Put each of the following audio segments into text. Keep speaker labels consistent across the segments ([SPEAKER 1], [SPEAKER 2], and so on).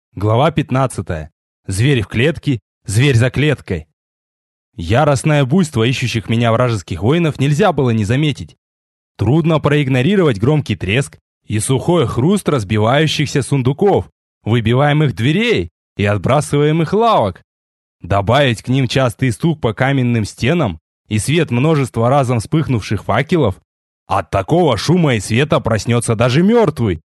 [SPEAKER 1] Глава 15. Зверь в клетке, зверь за клеткой. Яростное буйство ищущих меня вражеских воинов нельзя было не заметить. Трудно проигнорировать громкий треск и сухой хруст разбивающихся сундуков, выбиваемых дверей и отбрасываемых лавок. Добавить к ним частый стук по каменным стенам и свет множества разом вспыхнувших факелов. От такого шума и света проснется даже мертвый.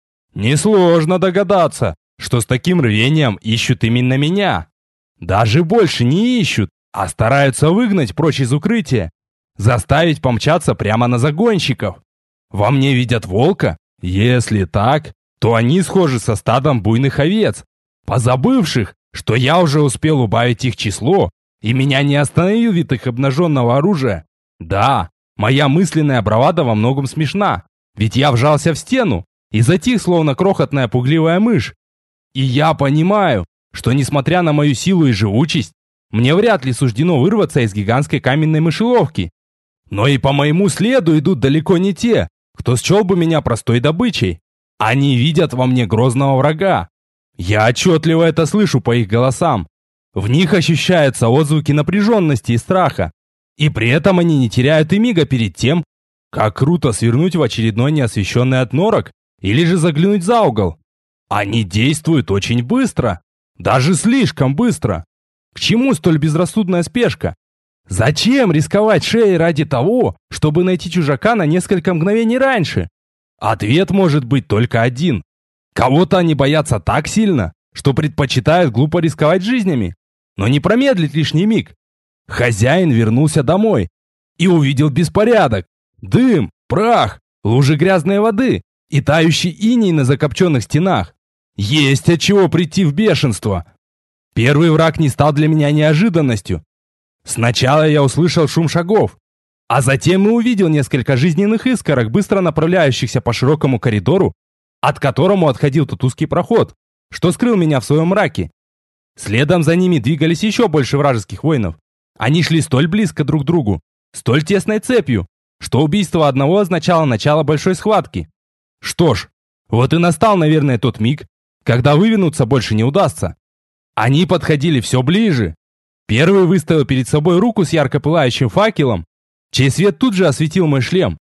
[SPEAKER 1] Несложно догадаться, что с таким рвением ищут именно меня. Даже больше не ищут, а стараются выгнать прочь из укрытия, заставить помчаться прямо на загонщиков. Во мне видят волка? Если так, то они схожи со стадом буйных овец, позабывших, что я уже успел убавить их число, и меня не остановил вид их обнаженного оружия. Да, моя мысленная бравада во многом смешна, ведь я вжался в стену и затих, словно крохотная пугливая мышь. И я понимаю, что несмотря на мою силу и живучесть, мне вряд ли суждено вырваться из гигантской каменной мышеловки. Но и по моему следу идут далеко не те, кто счел бы меня простой добычей. Они видят во мне грозного врага. Я отчетливо это слышу по их голосам. В них ощущаются отзвуки напряженности и страха. И при этом они не теряют и мига перед тем, как круто свернуть в очередной неосвещенный отнорок или же заглянуть за угол. Они действуют очень быстро, даже слишком быстро. К чему столь безрассудная спешка? Зачем рисковать шеей ради того, чтобы найти чужака на несколько мгновений раньше? Ответ может быть только один. Кого-то они боятся так сильно, что предпочитают глупо рисковать жизнями, но не промедлить лишний миг. Хозяин вернулся домой и увидел беспорядок, дым, прах, лужи грязной воды и тающий иней на закопченных стенах. Есть от чего прийти в бешенство. Первый враг не стал для меня неожиданностью. Сначала я услышал шум шагов, а затем и увидел несколько жизненных искорок, быстро направляющихся по широкому коридору, от которому отходил тот узкий проход, что скрыл меня в своем мраке. Следом за ними двигались еще больше вражеских воинов. Они шли столь близко друг к другу, столь тесной цепью, что убийство одного означало начало большой схватки. Что ж, вот и настал, наверное, тот миг, когда вывернуться больше не удастся. Они подходили все ближе. Первый выставил перед собой руку с ярко пылающим факелом, чей свет тут же осветил мой шлем.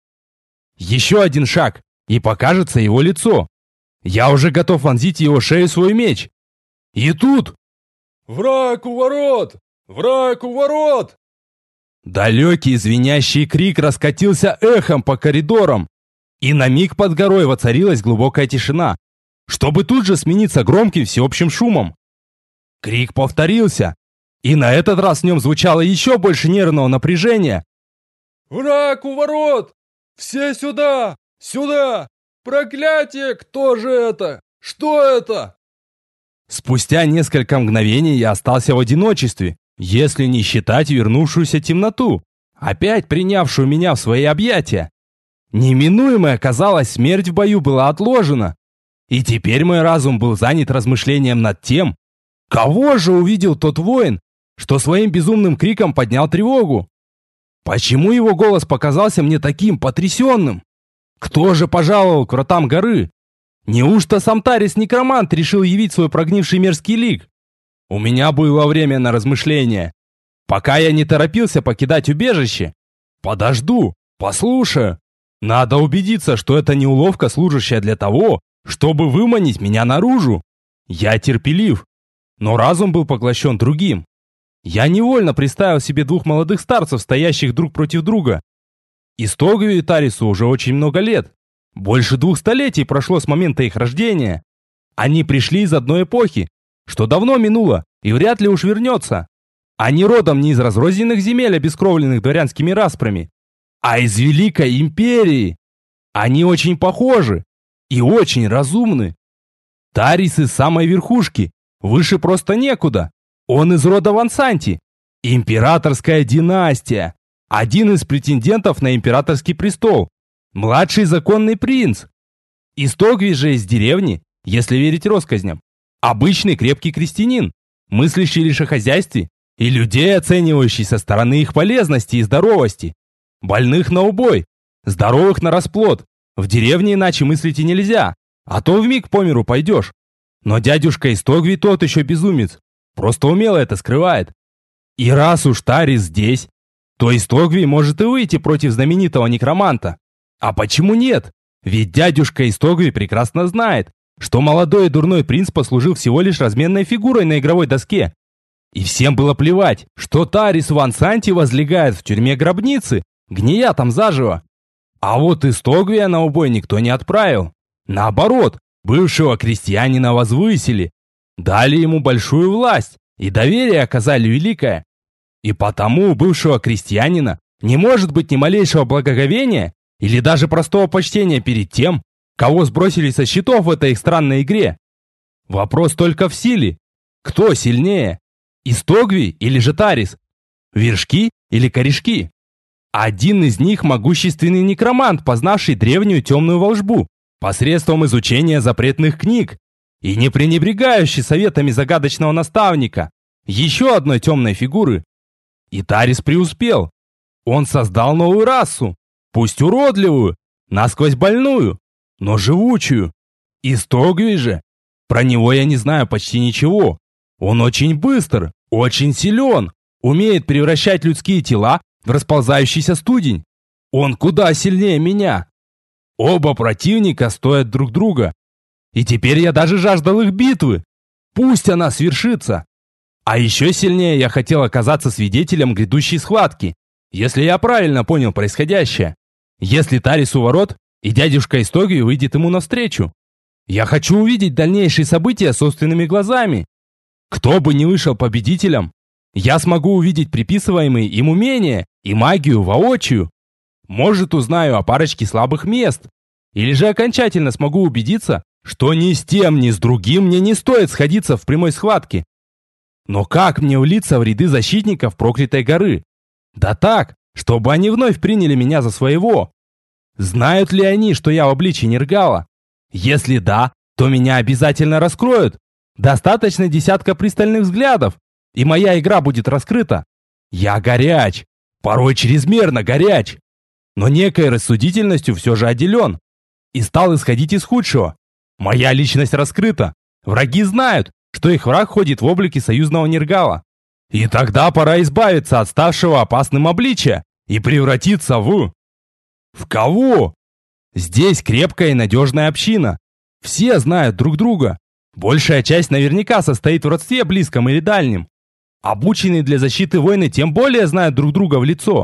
[SPEAKER 1] Еще один шаг, и покажется его лицо. Я уже готов вонзить в его шею свой меч. И тут... «Враг у ворот! Враг у ворот!» Далекий звенящий крик раскатился эхом по коридорам, и на миг под горой воцарилась глубокая тишина, чтобы тут же смениться громким всеобщим шумом. Крик повторился, и на этот раз в нем звучало еще больше нервного напряжения. «Враг у ворот! Все сюда! Сюда! Проклятие! Кто же это? Что это?» Спустя несколько мгновений я остался в одиночестве, если не считать вернувшуюся темноту, опять принявшую меня в свои объятия. Неминуемая, казалось, смерть в бою была отложена. И теперь мой разум был занят размышлением над тем, кого же увидел тот воин, что своим безумным криком поднял тревогу. Почему его голос показался мне таким потрясенным? Кто же пожаловал к вратам горы? Неужто сам Тарис-некромант решил явить свой прогнивший мерзкий лик? У меня было время на размышления. Пока я не торопился покидать убежище. Подожду, послушаю. Надо убедиться, что это не уловка, служащая для того, чтобы выманить меня наружу. Я терпелив, но разум был поглощен другим. Я невольно представил себе двух молодых старцев, стоящих друг против друга. Истогию и Тарису уже очень много лет. Больше 2 столетий прошло с момента их рождения. Они пришли из одной эпохи, что давно минуло и вряд ли уж вернется. Они родом не из разрозненных земель, обескровленных дворянскими распрями, а из Великой Империи. Они очень похожи и очень разумны. Тарис из самой верхушки, выше просто некуда. Он из рода Вансанти, императорская династия, один из претендентов на императорский престол, младший законный принц. Истогвий же из деревни, если верить россказням, обычный крепкий крестьянин, мыслящий лишь о хозяйстве и людей, оценивающий со стороны их полезности и здоровости. Больных на убой, здоровых на расплод. В деревне иначе мыслить и нельзя, а то вмиг по миру пойдешь. Но дядюшка Истогви тот еще безумец. Просто умело это скрывает. И раз уж Тарис здесь, то Истогви может и выйти против знаменитого некроманта. А почему нет? Ведь дядюшка Истогви прекрасно знает, что молодой и дурной принц послужил всего лишь разменной фигурой на игровой доске. И всем было плевать, что Тарис Ван Санти возлегает в тюрьме гробницы, гния там заживо. А вот Истогвия на убой никто не отправил. Наоборот, бывшего крестьянина возвысили, дали ему большую власть и доверие оказали великое. И потому у бывшего крестьянина не может быть ни малейшего благоговения или даже простого почтения перед тем, кого сбросили со счетов в этой их странной игре. Вопрос только в силе. Кто сильнее? Истогви или же Тарис? Вершки или корешки? Один из них могущественный некромант, познавший древнюю темную волшбу посредством изучения запретных книг и не пренебрегающий советами загадочного наставника, еще одной темной фигуры. И Тарис преуспел. Он создал новую расу, пусть уродливую, насквозь больную, но живучую. Истогви же, про него я не знаю почти ничего. Он очень быстр, очень силен, умеет превращать людские тела в расползающийся студень. Он куда сильнее меня. Оба противника стоят друг друга. И теперь я даже жаждал их битвы. Пусть она свершится. А еще сильнее я хотел оказаться свидетелем грядущей схватки, если я правильно понял происходящее. Если Тарис у ворот, и дядюшка Истогви выйдет ему навстречу. Я хочу увидеть дальнейшие события собственными глазами. Кто бы ни вышел победителем, я смогу увидеть приписываемые им умения и магию воочию. Может, узнаю о парочке слабых мест. Или же окончательно смогу убедиться, что ни с тем, ни с другим мне не стоит сходиться в прямой схватке. Но как мне влиться в ряды защитников проклятой горы? Да так, чтобы они вновь приняли меня за своего. Знают ли они, что я в обличии Нергала? Если да, то меня обязательно раскроют. Достаточно десятка пристальных взглядов, и моя игра будет раскрыта. Я горяч, порой чрезмерно горяч, но некой рассудительностью все же отделен. И стал исходить из худшего. Моя личность раскрыта. Враги знают, что их враг ходит в облике союзного Нергала. И тогда пора избавиться от ставшего опасным обличия и превратиться в... В кого? Здесь крепкая и надежная община. Все знают друг друга. Большая часть наверняка состоит в родстве близком или дальнем. Обученные для защиты воины тем более знают друг друга в лицо.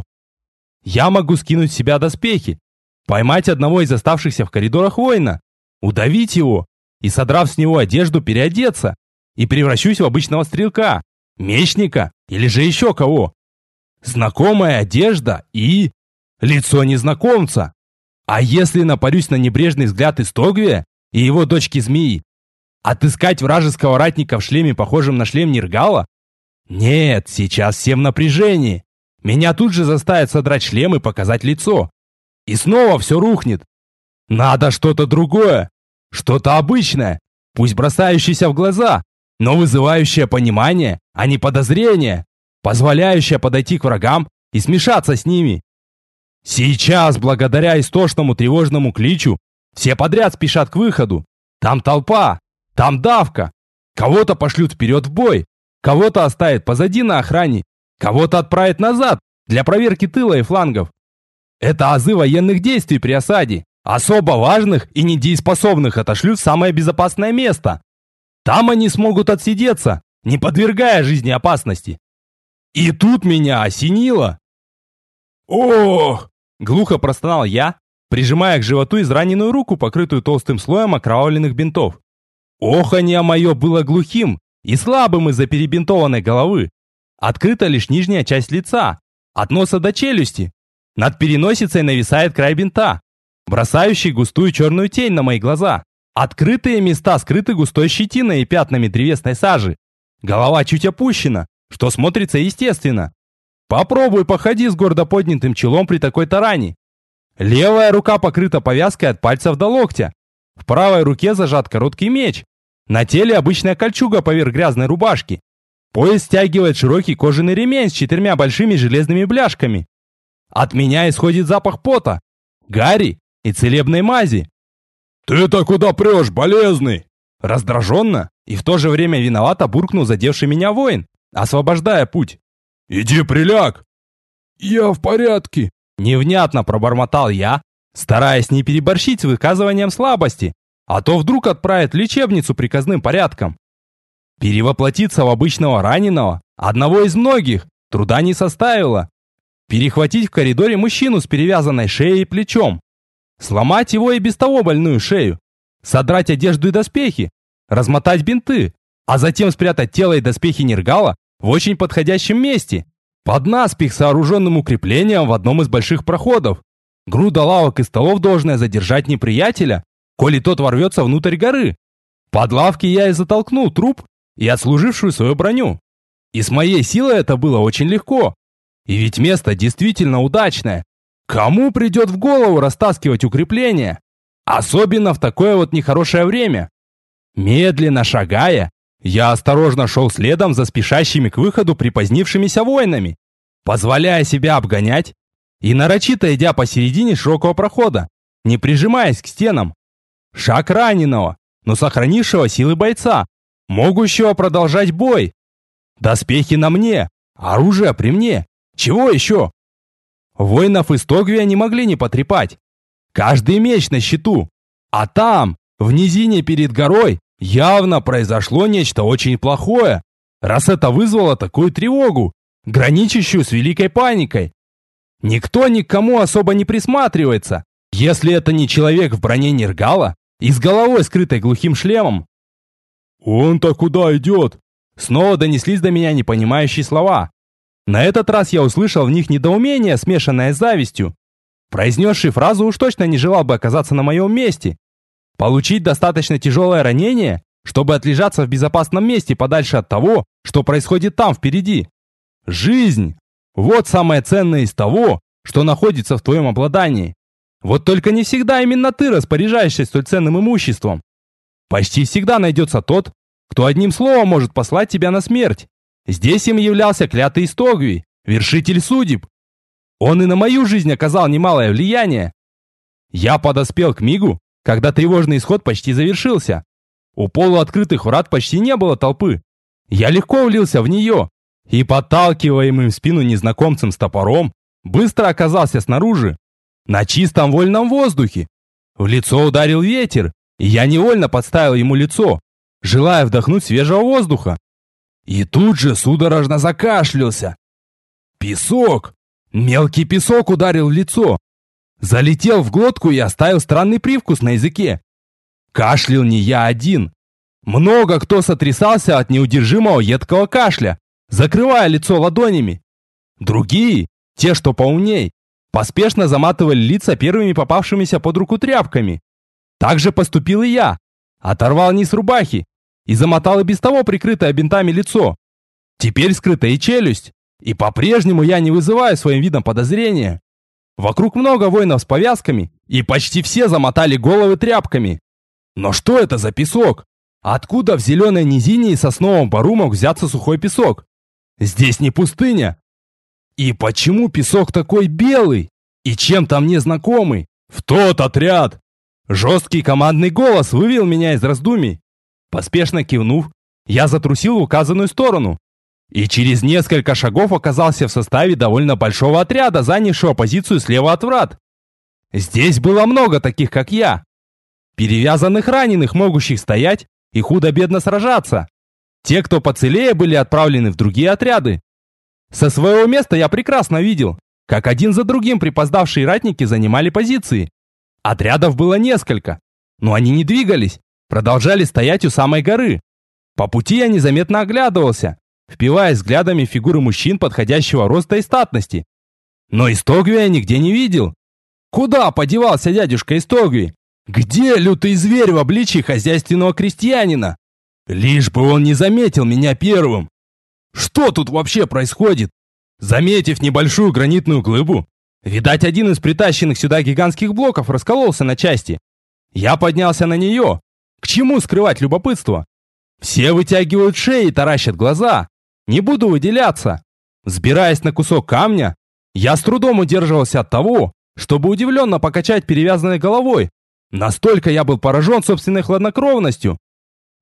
[SPEAKER 1] Я могу скинуть с себя доспехи, поймать одного из оставшихся в коридорах воина, удавить его и, содрав с него одежду, переодеться, и превращусь в обычного стрелка, мечника или же еще кого. Знакомая одежда и... лицо незнакомца. А если напарюсь на небрежный взгляд Истогвия и его дочки-змеи, отыскать вражеского ратника в шлеме, похожем на шлем Нергала? Нет, сейчас все в напряжении. Меня тут же заставят содрать шлем и показать лицо. И снова все рухнет. Надо что-то другое, что-то обычное, пусть бросающееся в глаза, но вызывающее понимание, а не подозрение, позволяющее подойти к врагам и смешаться с ними. Сейчас, благодаря истошному тревожному кличу, все подряд спешат к выходу. Там толпа, там давка. Кого-то пошлют вперед в бой, кого-то оставят позади на охране, кого-то отправят назад для проверки тыла и флангов. Это азы военных действий при осаде. Особо важных и недееспособных отошлют в самое безопасное место. Там они смогут отсидеться, не подвергая жизни опасности. И тут меня осенило. «Ох!» – глухо простонал я, прижимая к животу израненную руку, покрытую толстым слоем окровавленных бинтов. Оханье мое было глухим и слабым из-за перебинтованной головы. Открыта лишь нижняя часть лица, от носа до челюсти. Над переносицей нависает край бинта, бросающий густую черную тень на мои глаза. Открытые места скрыты густой щетиной и пятнами древесной сажи. Голова чуть опущена, что смотрится естественно. Попробуй походи с гордо поднятым челом при такой таране. Левая рука покрыта повязкой от пальцев до локтя. В правой руке зажат короткий меч. На теле обычная кольчуга поверх грязной рубашки. Пояс стягивает широкий кожаный ремень с 4 большими железными бляшками. От меня исходит запах пота, гари и целебной мази. «Ты-то куда прешь, болезный?» Раздраженно и в то же время виновато буркнул задевший меня воин, освобождая путь. «Иди приляг!» «Я в порядке!» Невнятно пробормотал я, стараясь не переборщить с выказыванием слабости, а то вдруг отправят в лечебницу приказным порядком. Перевоплотиться в обычного раненого, одного из многих, труда не составило. Перехватить в коридоре мужчину с перевязанной шеей и плечом, сломать его и без того больную шею, содрать одежду и доспехи, размотать бинты, а затем спрятать тело и доспехи Нергала в очень подходящем месте, под наспех сооруженным укреплением в одном из больших проходов. Груда лавок и столов должна задержать неприятеля, коли тот ворвется внутрь горы. Под лавки я и затолкнул труп и отслужившую свою броню. И с моей силой это было очень легко. И ведь место действительно удачное. Кому придет в голову растаскивать укрепления? Особенно в такое вот нехорошее время. Медленно шагая, я осторожно шел следом за спешащими к выходу припозднившимися воинами, позволяя себя обгонять и нарочито идя посередине широкого прохода, не прижимаясь к стенам. Шаг раненого, но сохранившего силы бойца, могущего продолжать бой. Доспехи на мне, оружие при мне. Чего еще? Воинов из Тогвия не могли не потрепать. Каждый меч на счету. А там, в низине перед горой, явно произошло нечто очень плохое, раз это вызвало такую тревогу, граничащую с великой паникой. Никто ни к кому особо не присматривается, если это не человек в броне Нергала и с головой, скрытой глухим шлемом. «Он-то куда идет?» Снова донеслись до меня непонимающие слова. На этот раз я услышал в них недоумение, смешанное с завистью. Произнесший фразу уж точно не желал бы оказаться на моем месте. Получить достаточно тяжелое ранение, чтобы отлежаться в безопасном месте подальше от того, что происходит там впереди. Жизнь! Вот самое ценное из того, что находится в твоем обладании. Вот только не всегда именно ты распоряжаешься столь ценным имуществом. Почти всегда найдется тот, кто одним словом может послать тебя на смерть. Здесь им являлся клятый из Тогвии, вершитель судеб. Он и на мою жизнь оказал немалое влияние. Я подоспел к мигу, когда тревожный исход почти завершился. У полуоткрытых врат почти не было толпы. Я легко влился в нее и, подталкиваемым в спину незнакомцем с топором, быстро оказался снаружи, на чистом вольном воздухе. В лицо ударил ветер, и я невольно подставил ему лицо, желая вдохнуть свежего воздуха. И тут же судорожно закашлялся. Песок! Мелкий песок ударил в лицо. Залетел в глотку и оставил странный привкус на языке. Кашлял не я один. Много кто сотрясался от неудержимого едкого кашля, закрывая лицо ладонями. Другие, те, что поумней, поспешно заматывали лица первыми попавшимися под руку тряпками. Так же поступил и я. Оторвал низ рубахи и замотал и без того прикрытое бинтами лицо. Теперь скрыта и челюсть, и по-прежнему я не вызываю своим видом подозрения. Вокруг много воинов с повязками, и почти все замотали головы тряпками. Но что это за песок? Откуда в зеленой низине и сосновом бору мог взяться сухой песок? Здесь не пустыня. И почему песок такой белый? И чем-то мне знакомый? В тот отряд! Жесткий командный голос вывел меня из раздумий. Поспешно кивнув, я затрусил в указанную сторону. И через несколько шагов оказался в составе довольно большого отряда, занявшего позицию слева от врат. Здесь было много таких, как я. Перевязанных раненых, могущих стоять и худо-бедно сражаться. Те, кто поцелее, были отправлены в другие отряды. Со своего места я прекрасно видел, как один за другим припоздавшие ратники занимали позиции. Отрядов было несколько, но они не двигались, продолжали стоять у самой горы. По пути я незаметно оглядывался, впиваясь взглядами в фигуры мужчин подходящего роста и статности. Но Истогви я нигде не видел. Куда подевался дядюшка Истогви? Где лютый зверь в обличии хозяйственного крестьянина? Лишь бы он не заметил меня первым. Что тут вообще происходит? Заметив небольшую гранитную глыбу, видать, один из притащенных сюда гигантских блоков раскололся на части. Я поднялся на нее. К чему скрывать любопытство? Все вытягивают шеи и таращат глаза. Не буду выделяться. Взбираясь на кусок камня, я с трудом удерживался от того, чтобы удивленно покачать перевязанной головой. Настолько я был поражен собственной хладнокровностью.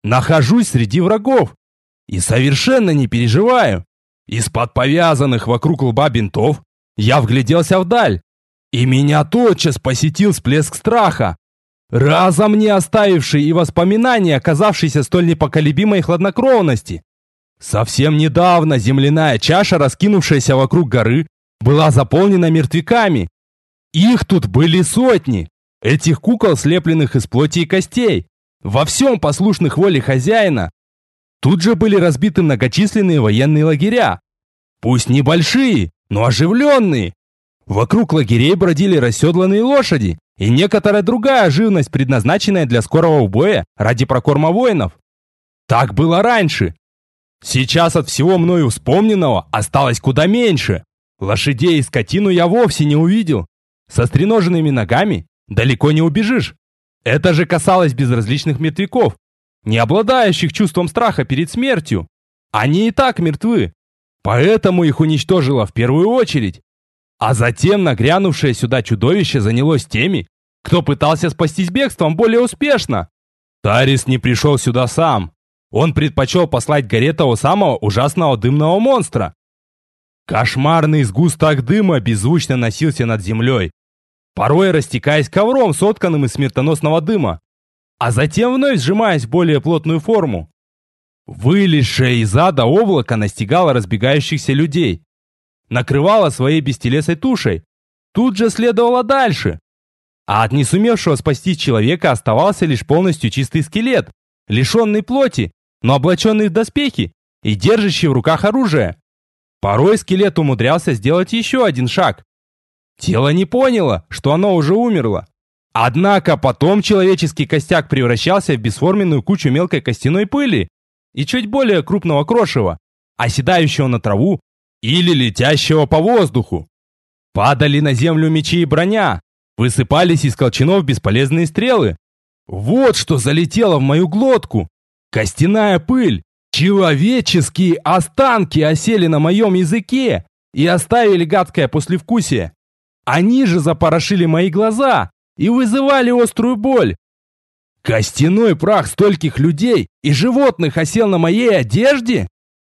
[SPEAKER 1] Нахожусь среди врагов и совершенно не переживаю. Из-под повязанных вокруг лба бинтов я вгляделся вдаль, и меня тотчас посетил всплеск страха, разом не оставивший и воспоминания, оказавшиеся столь непоколебимой хладнокровности. Совсем недавно земляная чаша, раскинувшаяся вокруг горы, была заполнена мертвяками. Их тут были сотни, этих кукол, слепленных из плоти и костей, во всем послушных воле хозяина. Тут же были разбиты многочисленные военные лагеря, пусть небольшие, но оживленные. Вокруг лагерей бродили расседланные лошади и некоторая другая живность, предназначенная для скорого боя ради прокорма воинов. Так было раньше. Сейчас от всего мною вспомненного осталось куда меньше. Лошадей и скотину я вовсе не увидел. Со стреноженными ногами далеко не убежишь. Это же касалось безразличных мертвяков, не обладающих чувством страха перед смертью. Они и так мертвы, поэтому их уничтожило в первую очередь. А затем нагрянувшее сюда чудовище занялось теми, кто пытался спастись бегством более успешно. Тарис не пришел сюда сам. Он предпочел послать горе того самого ужасного дымного монстра. Кошмарный сгусток дыма беззвучно носился над землей, порой растекаясь ковром, сотканным из смертоносного дыма, а затем вновь сжимаясь в более плотную форму. Вылезшее из ада облако настигало разбегающихся людей, накрывало своей бестелесой тушей, тут же следовало дальше. А от не сумевшего спасти человека оставался лишь полностью чистый скелет, лишенный плоти, но облаченный в доспехи и держащий в руках оружие. Порой скелет умудрялся сделать еще один шаг. Тело не поняло, что оно уже умерло. Однако потом человеческий костяк превращался в бесформенную кучу мелкой костяной пыли и чуть более крупного крошева, оседающего на траву или летящего по воздуху. Падали на землю мечи и броня, высыпались из колчанов бесполезные стрелы. Вот что залетело в мою глотку. Костяная пыль. Человеческие останки осели на моем языке и оставили гадкое послевкусие. Они же запорошили мои глаза и вызывали острую боль. Костяной прах стольких людей и животных осел на моей одежде?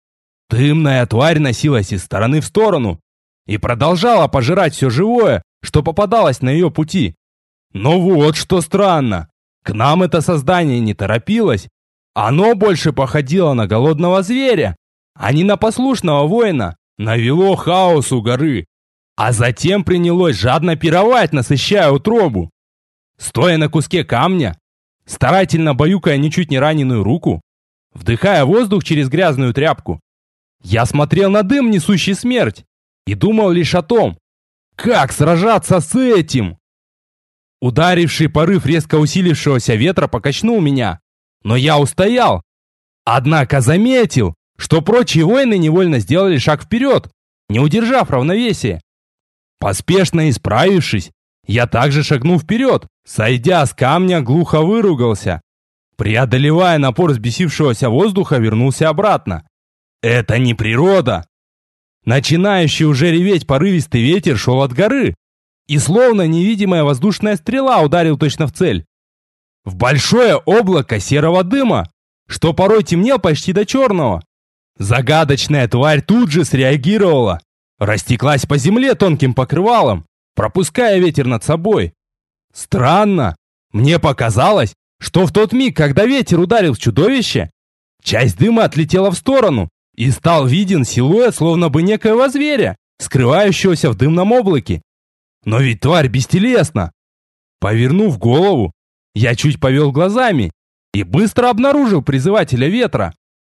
[SPEAKER 1] Дымная тварь носилась из стороны в сторону и продолжала пожирать все живое, что попадалось на ее пути. Но вот что странно. К нам это создание не торопилось. Оно больше походило на голодного зверя, а не на послушного воина. Навело хаос у горы, а затем принялось жадно пировать, насыщая утробу. Стоя на куске камня, старательно баюкая ничуть не раненую руку, вдыхая воздух через грязную тряпку, я смотрел на дым, несущий смерть, и думал лишь о том, как сражаться с этим. Ударивший порыв резко усилившегося ветра покачнул меня, но я устоял. Однако заметил, что прочие воины невольно сделали шаг вперед, не удержав равновесия. Поспешно исправившись, я также шагнул вперед, сойдя с камня, глухо выругался. Преодолевая напор взбесившегося воздуха, вернулся обратно. Это не природа. Начинающий уже реветь порывистый ветер шел от горы, и словно невидимая воздушная стрела ударил точно в цель. В большое облако серого дыма, что порой темнел почти до черного. Загадочная тварь тут же среагировала, растеклась по земле тонким покрывалом, пропуская ветер над собой. Странно, мне показалось, что в тот миг, когда ветер ударил в чудовище, часть дыма отлетела в сторону, и стал виден силуэт словно бы некоего зверя, скрывающегося в дымном облаке. Но ведь тварь бестелесна. Повернув голову, я чуть повел глазами и быстро обнаружил призывателя ветра.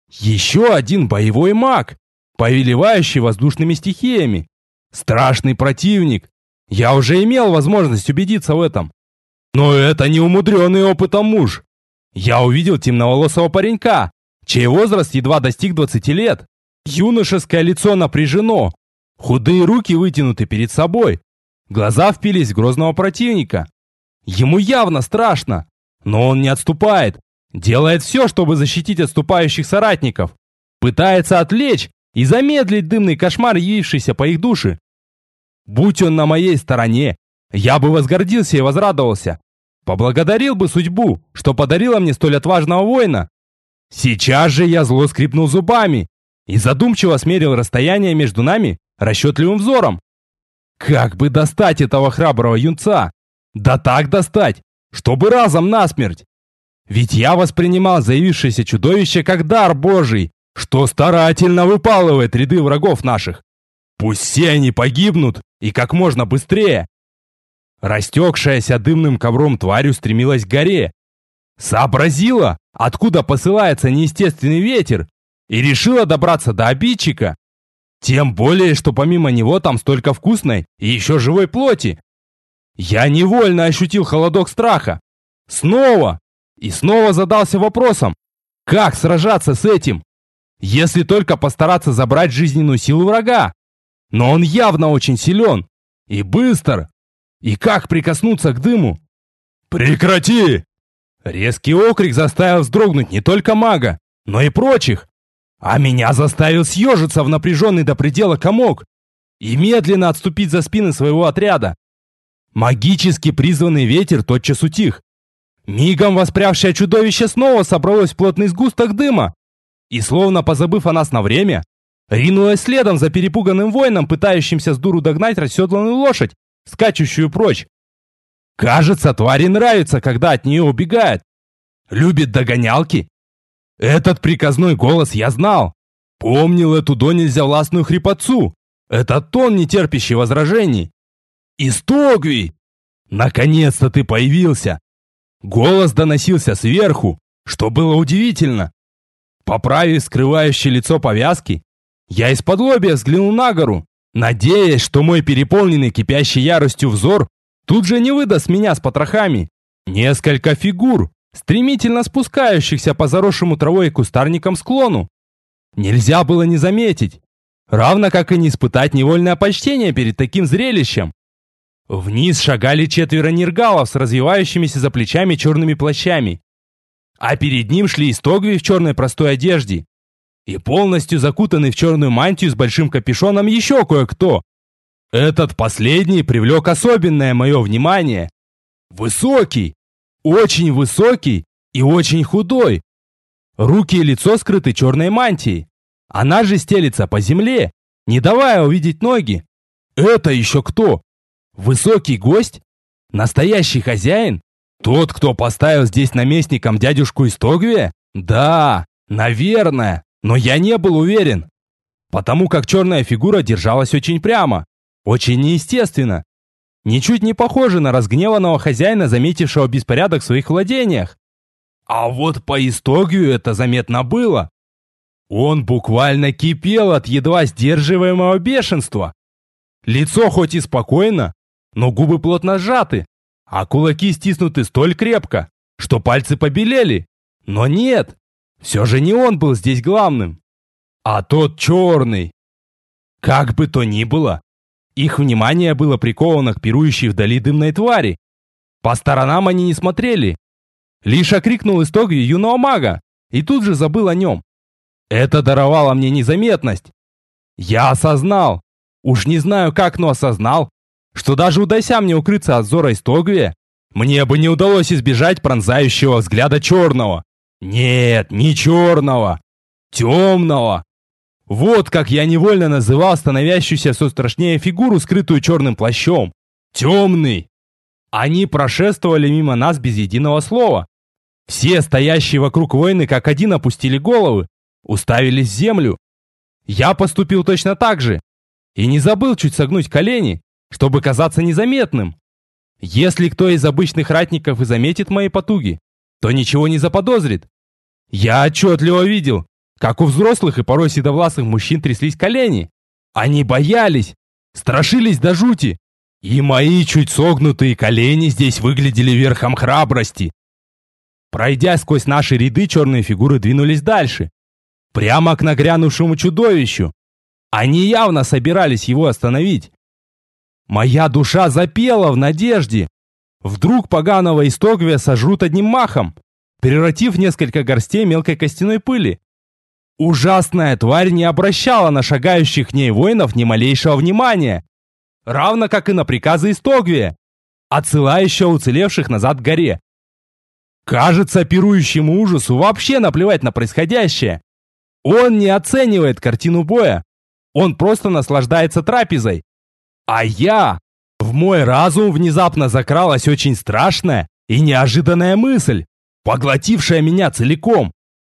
[SPEAKER 1] Еще один боевой маг, повелевающий воздушными стихиями. Страшный противник. Я уже имел возможность убедиться в этом. Но это не умудренный опытом муж. Я увидел темноволосого паренька, чей возраст едва достиг 20 лет. Юношеское лицо напряжено, худые руки вытянуты перед собой, глаза впились в грозного противника. Ему явно страшно, но он не отступает, делает все, чтобы защитить отступающих соратников, пытается отвлечь и замедлить дымный кошмар, явившийся по их душе. Будь он на моей стороне, я бы возгордился и возрадовался, поблагодарил бы судьбу, что подарила мне столь отважного воина, Сейчас же я зло скрипнул зубами и задумчиво смерил расстояние между нами расчетливым взором. Как бы достать этого храброго юнца? Да так достать, чтобы разом насмерть. Ведь я воспринимал заявившееся чудовище как дар Божий, что старательно выпалывает ряды врагов наших. Пусть все они погибнут и как можно быстрее. Растекшаяся дымным ковром тварь устремилась к горе. Сообразила, откуда посылается неестественный ветер, и решила добраться до обидчика. Тем более, что помимо него там столько вкусной и еще живой плоти. Я невольно ощутил холодок страха. Снова и снова задался вопросом, как сражаться с этим, если только постараться забрать жизненную силу врага. Но он явно очень силен и быстр. И как прикоснуться к дыму? «Прекрати!» Резкий окрик заставил вздрогнуть не только мага, но и прочих. А меня заставил съежиться в напряженный до предела комок и медленно отступить за спины своего отряда. Магически призванный ветер тотчас утих. Мигом воспрявшее чудовище снова собралось в плотный сгусток дыма и, словно позабыв о нас на время, ринулось следом за перепуганным воином, пытающимся с дуру догнать расседланную лошадь, скачущую прочь. Кажется, твари нравится, когда от нее убегают. Любит догонялки. Этот приказной голос я знал. Помнил эту донельзя властную хрипотцу. Этот тон, не терпящий возражений. «Истогвий! Наконец-то ты появился!» Голос доносился сверху, что было удивительно. Поправив скрывающее лицо повязки, я исподлобья взглянул на гору, надеясь, что мой переполненный кипящей яростью взор тут же не выдаст меня с потрохами. Несколько фигур, стремительно спускающихся по заросшему травой и кустарникам склону. Нельзя было не заметить, равно как и не испытать невольное почтение перед таким зрелищем. Вниз шагали 4 нергалов с развивающимися за плечами черными плащами, а перед ним шли Истогви в черной простой одежде и полностью закутанный в черную мантию с большим капюшоном еще кое-кто. Этот последний привлек особенное мое внимание. Высокий, очень высокий и очень худой. Руки и лицо скрыты черной мантией. Она же стелится по земле, не давая увидеть ноги. Это еще кто? Высокий гость? Настоящий хозяин? Тот, кто поставил здесь наместником дядюшку Истогвия? Да, наверное, но я не был уверен. Потому как черная фигура держалась очень прямо, очень неестественно. Ничуть не похоже на разгневанного хозяина, заметившего беспорядок в своих владениях. А вот по Истогвию это заметно было. Он буквально кипел от едва сдерживаемого бешенства. Лицо хоть и спокойно, но губы плотно сжаты, а кулаки стиснуты столь крепко, что пальцы побелели. Но нет, все же не он был здесь главным, а тот черный. Как бы то ни было, их внимание было приковано к пирующей вдали дымной твари. По сторонам они не смотрели. Лишь окрикнул Истогви юного мага и тут же забыл о нем. Это даровало мне незаметность. Я осознал, уж не знаю как, но осознал, что даже удайся мне укрыться от взора Истогвия, мне бы не удалось избежать пронзающего взгляда черного. Нет, не черного, темного. Вот как я невольно называл становящуюся все страшнее фигуру, скрытую черным плащом. Темный. Они прошествовали мимо нас без единого слова. Все стоящие вокруг воины как один опустили головы, уставились в землю. Я поступил точно так же и не забыл чуть согнуть колени, чтобы казаться незаметным. Если кто из обычных ратников и заметит мои потуги, то ничего не заподозрит. Я отчетливо видел, как у взрослых и порой седовласых мужчин тряслись колени. Они боялись, страшились до жути. И мои чуть согнутые колени здесь выглядели верхом храбрости. Пройдя сквозь наши ряды, черные фигуры двинулись дальше, прямо к нагрянувшему чудовищу. Они явно собирались его остановить. Моя душа запела в надежде. Вдруг поганого Истогвия сожрут одним махом, превратив в несколько горстей мелкой костяной пыли. Ужасная тварь не обращала на шагающих к ней воинов ни малейшего внимания, равно как и на приказы Истогвия, отсылающего уцелевших назад к горе. Кажется, пирующему ужасу вообще наплевать на происходящее. Он не оценивает картину боя. Он просто наслаждается трапезой. А я... В мой разум внезапно закралась очень страшная и неожиданная мысль, поглотившая меня целиком.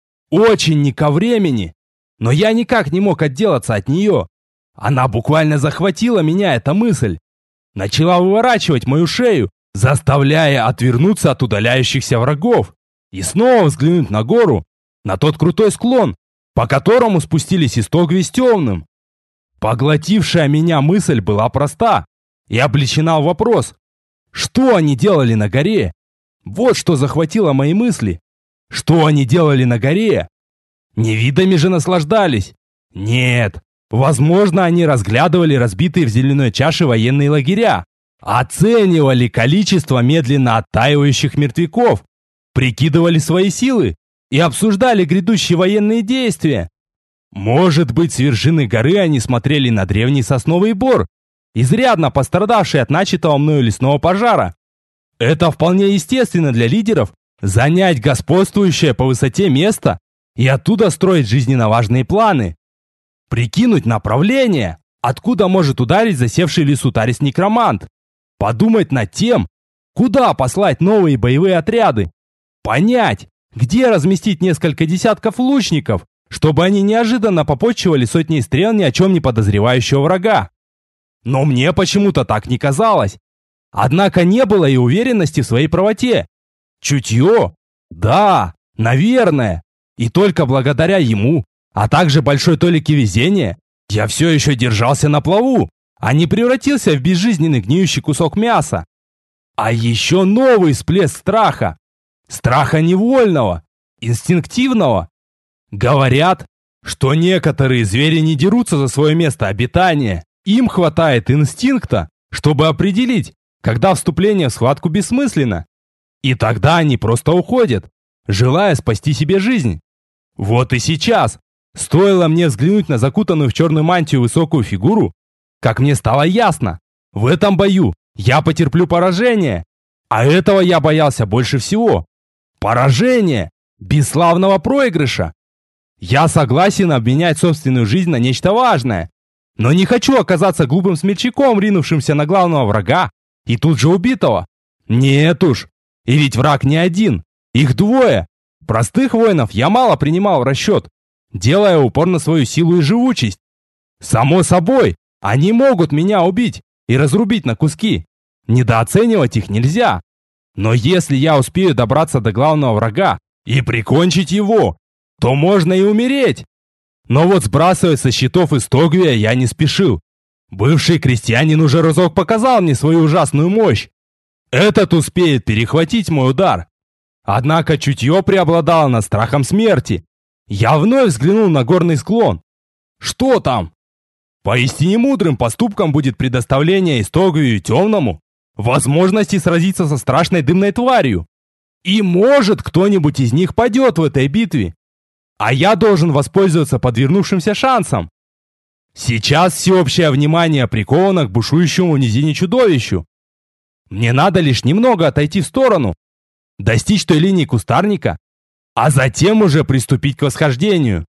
[SPEAKER 1] Очень не ко времени. Но я никак не мог отделаться от нее. Она буквально захватила меня, эта мысль. Начала выворачивать мою шею, заставляя отвернуться от удаляющихся врагов и снова взглянуть на гору, на тот крутой склон, по которому спустились Истогви с Темным. Поглотившая меня мысль была проста и облечена в вопрос: что они делали на горе? Вот что захватило мои мысли. Что они делали на горе? Не видами же наслаждались. Нет, возможно, они разглядывали разбитые в земляной чаше военные лагеря, оценивали количество медленно оттаивающих мертвяков, прикидывали свои силы и обсуждали грядущие военные действия. Может быть, с вершины горы они смотрели на древний сосновый бор, изрядно пострадавший от начатого мною лесного пожара. Это вполне естественно для лидеров занять господствующее по высоте место и оттуда строить жизненно важные планы. Прикинуть направление, откуда может ударить засевший в лесу Тарис-некромант. Подумать над тем, куда послать новые боевые отряды. Понять, где разместить несколько десятков лучников, чтобы они неожиданно попотчевали сотни стрел ни о чем не подозревающего врага. Но мне почему-то так не казалось. Однако не было и уверенности в своей правоте. Чутье? Да, наверное. И только благодаря ему, а также большой толике везения, я все еще держался на плаву, а не превратился в безжизненный гниющий кусок мяса. А еще новый всплеск страха. Страха невольного, инстинктивного. Говорят, что некоторые звери не дерутся за свое место обитания. Им хватает инстинкта, чтобы определить, когда вступление в схватку бессмысленно. И тогда они просто уходят, желая спасти себе жизнь. Вот и сейчас, стоило мне взглянуть на закутанную в черную мантию высокую фигуру, как мне стало ясно, в этом бою я потерплю поражение. А этого я боялся больше всего. Поражение, бесславного проигрыша. Я согласен обменять собственную жизнь на нечто важное, но не хочу оказаться глупым смельчаком, ринувшимся на главного врага и тут же убитого. Нет уж, и ведь враг не один, их двое. Простых воинов я мало принимал в расчет, делая упор на свою силу и живучесть. Само собой, они могут меня убить и разрубить на куски. Недооценивать их нельзя. Но если я успею добраться до главного врага и прикончить его, то можно и умереть. Но вот сбрасывать со счетов Истогвия я не спешил. Бывший крестьянин уже разок показал мне свою ужасную мощь. Этот успеет перехватить мой удар. Однако чутье преобладало над страхом смерти. Я вновь взглянул на горный склон. Что там? Поистине мудрым поступком будет предоставление Истогвию и Темному возможности сразиться со страшной дымной тварью. И может кто-нибудь из них падет в этой битве. А я должен воспользоваться подвернувшимся шансом. Сейчас всеобщее внимание приковано к бушующему в низине чудовищу. Мне надо лишь немного отойти в сторону, достичь той линии кустарника, а затем уже приступить к восхождению.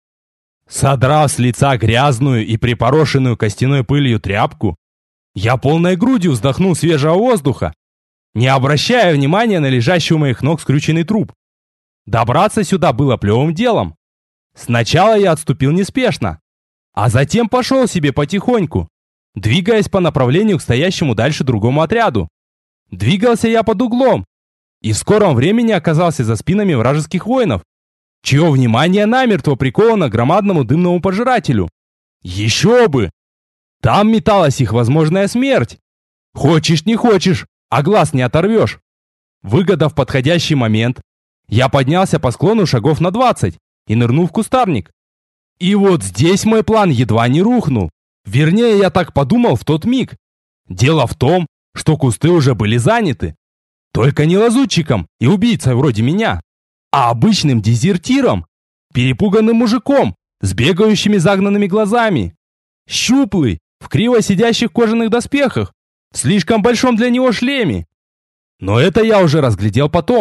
[SPEAKER 1] Содрав с лица грязную и припорошенную костяной пылью тряпку, я полной грудью вздохнул свежего воздуха, не обращая внимания на лежащий у моих ног скрюченный труп. Добраться сюда было плевым делом. Сначала я отступил неспешно, а затем пошел себе потихоньку, двигаясь по направлению к стоящему дальше другому отряду. Двигался я под углом, и в скором времени оказался за спинами вражеских воинов, чье внимание намертво приковано к громадному дымному пожирателю. Еще бы! Там металась их возможная смерть. Хочешь не хочешь, а глаз не оторвешь. Выгодав подходящий момент, я поднялся по склону шагов на 20 и нырнул в кустарник. И вот здесь мой план едва не рухнул. Вернее, я так подумал в тот миг. Дело в том, что кусты уже были заняты. Только не лазутчиком и убийцей вроде меня, а обычным дезертиром, перепуганным мужиком с бегающими загнанными глазами. Щуплый, в криво сидящих кожаных доспехах, в слишком большом для него шлеме. Но это я уже разглядел потом,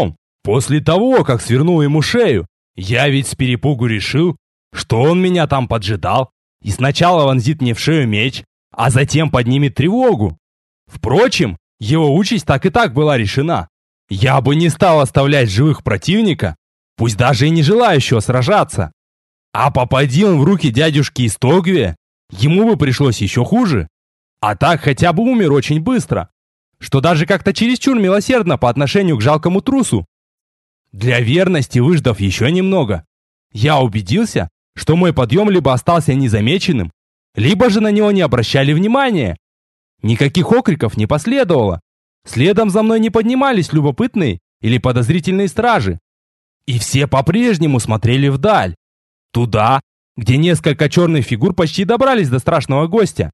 [SPEAKER 1] После того, как свернул ему шею, я ведь с перепугу решил, что он меня там поджидал и сначала вонзит мне в шею меч, а затем поднимет тревогу. Впрочем, его участь так и так была решена. Я бы не стал оставлять живых противника, пусть даже и не желающего сражаться. А попади он в руки дядюшки из Тогве, ему бы пришлось еще хуже. А так хотя бы умер очень быстро, что даже как-то чересчур милосердно по отношению к жалкому трусу. Для верности, выждав еще немного, я убедился, что мой подъем либо остался незамеченным, либо же на него не обращали внимания. Никаких окриков не последовало. Следом за мной не поднимались любопытные или подозрительные стражи. И все по-прежнему смотрели вдаль. Туда, где несколько черных фигур почти добрались до страшного гостя.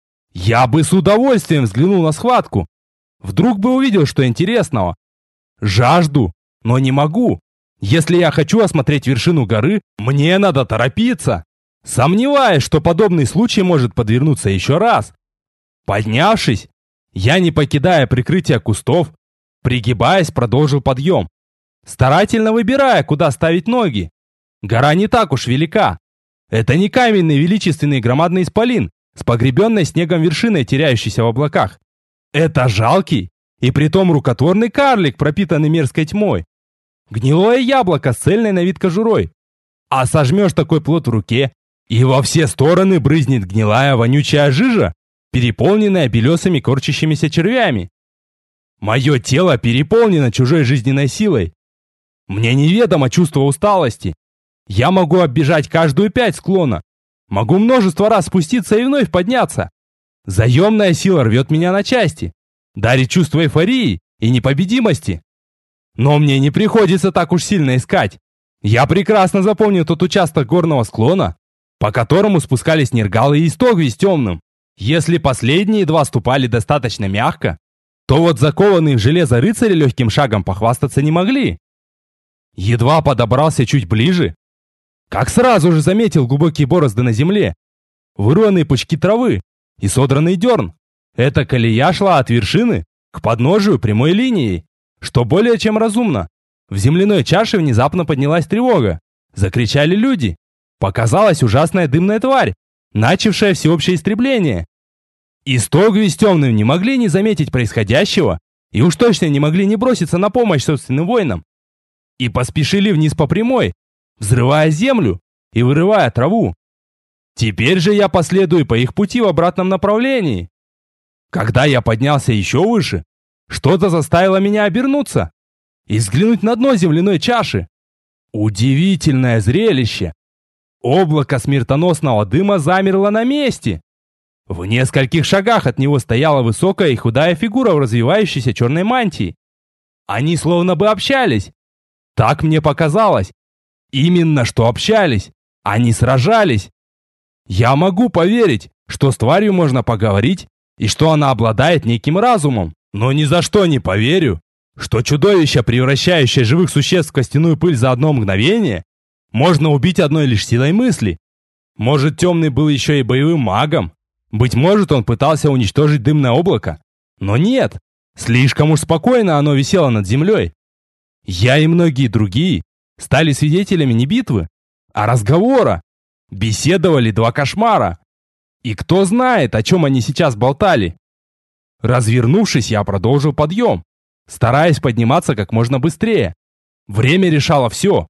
[SPEAKER 1] Я бы с удовольствием взглянул на схватку. Вдруг бы увидел что интересного. Жажду, но не могу. Если я хочу осмотреть вершину горы, мне надо торопиться. Сомневаюсь, что подобный случай может подвернуться еще раз. Поднявшись, я, не покидая прикрытия кустов, пригибаясь, продолжил подъем, старательно выбирая, куда ставить ноги. Гора не так уж велика. Это не каменный величественный громадный исполин с погребенной снегом вершиной, теряющейся в облаках. Это жалкий и притом рукотворный карлик, пропитанный мерзкой тьмой. Гнилое яблоко с цельной на вид кожурой. А сожмешь такой плод в руке, и во все стороны брызнет гнилая вонючая жижа, переполненная белесыми корчащимися червями. Мое тело переполнено чужой жизненной силой. Мне неведомо чувство усталости. Я могу оббежать каждую пять склона. Могу множество раз спуститься и вновь подняться. Заемная сила рвет меня на части, дарит чувство эйфории и непобедимости. Но мне не приходится так уж сильно искать. Я прекрасно запомнил тот участок горного склона, по которому спускались Нергалы и Истогви с Темным. Если последние два ступали достаточно мягко, то вот закованные в железо рыцари легким шагом похвастаться не могли. Едва подобрался чуть ближе, как сразу же заметил глубокие борозды на земле, вырванные пучки травы и содранный дерн. Эта колея шла от вершины к подножию прямой линией, что более чем разумно. В земляной чаше внезапно поднялась тревога. Закричали люди. Показалась ужасная дымная тварь, начавшая всеобщее истребление. Истогви с Темным не могли не заметить происходящего и уж точно не могли не броситься на помощь собственным воинам. И поспешили вниз по прямой, взрывая землю и вырывая траву. Теперь же я последую по их пути в обратном направлении. Когда я поднялся еще выше, что-то заставило меня обернуться и взглянуть на дно земляной чаши. Удивительное зрелище! Облако смертоносного дыма замерло на месте. В нескольких шагах от него стояла высокая и худая фигура в развивающейся черной мантии. Они словно бы общались. Так мне показалось. Именно что общались. Они сражались. Я могу поверить, что с тварью можно поговорить и что она обладает неким разумом. Но ни за что не поверю, что чудовище, превращающее живых существ в костяную пыль за одно мгновение, можно убить одной лишь силой мысли. Может, Темный был еще и боевым магом. Быть может, он пытался уничтожить дымное облако. Но нет, слишком уж спокойно оно висело над землей. Я и многие другие стали свидетелями не битвы, а разговора. Беседовали два кошмара. И кто знает, о чем они сейчас болтали. Развернувшись, я продолжил подъем, стараясь подниматься как можно быстрее. Время решало все.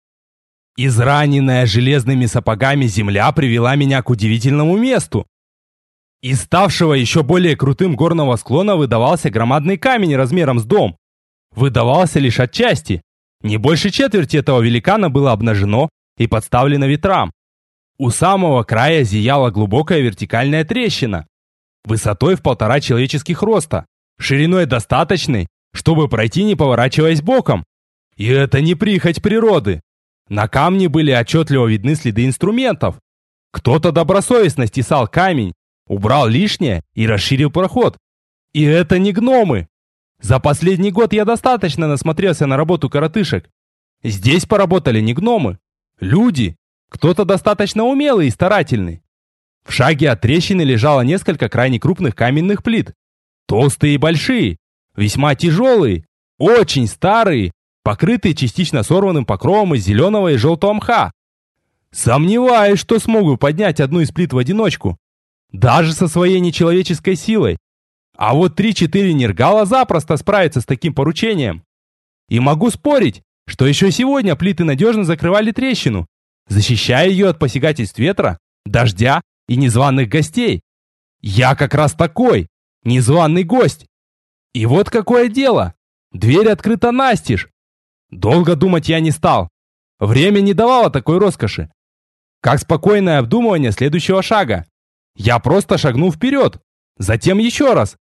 [SPEAKER 1] Израненная железными сапогами земля привела меня к удивительному месту. Из ставшего еще более крутым горного склона выдавался громадный камень размером с дом. Выдавался лишь отчасти. Не больше четверти этого великана было обнажено и подставлено ветрам. У самого края зияла глубокая вертикальная трещина, высотой в 1,5 человеческих роста, шириной достаточной, чтобы пройти, не поворачиваясь боком. И это не прихоть природы. На камне были отчетливо видны следы инструментов. Кто-то добросовестно стесал камень, убрал лишнее и расширил проход. И это не гномы. За последний год я достаточно насмотрелся на работу коротышек. Здесь поработали не гномы. Люди. Кто-то достаточно умелый и старательный. В шаге от трещины лежало несколько крайне крупных каменных плит. Толстые и большие, весьма тяжелые, очень старые, покрытые частично сорванным покровом из зеленого и желтого мха. Сомневаюсь, что смогу поднять одну из плит в одиночку, даже со своей нечеловеческой силой. А вот 3-4 нергала запросто справятся с таким поручением. И могу спорить, что еще сегодня плиты надежно закрывали трещину, защищая ее от посягательств ветра, дождя и незваных гостей. Я как раз такой, незваный гость. И вот какое дело. Дверь открыта настежь. Долго думать я не стал. Время не давало такой роскоши. Как спокойное обдумывание следующего шага. Я просто шагнул вперед, затем еще раз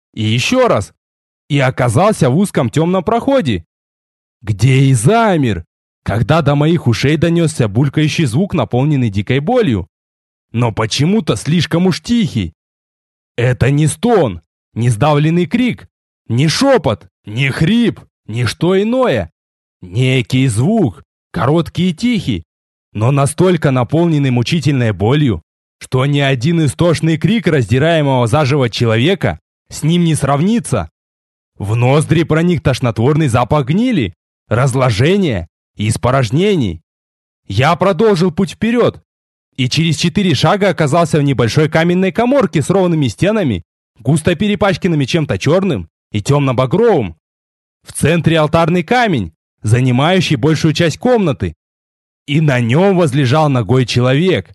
[SPEAKER 1] и оказался в узком темном проходе, где и замер, когда до моих ушей донесся булькающий звук, наполненный дикой болью, но почему-то слишком уж тихий. Это не стон, не сдавленный крик, не шепот, не хрип, не что иное. Некий звук, короткий и тихий, но настолько наполненный мучительной болью, что ни один истошный крик раздираемого заживо человека с ним не сравнится. В ноздри проник тошнотворный запах гнили, разложения и испорожнений. Я продолжил путь вперед, и через 4 шага оказался в небольшой каменной каморке с ровными стенами, густо перепачканными чем-то черным и темно-багровым. В центре алтарный камень, занимающий большую часть комнаты, и на нем возлежал нагой человек.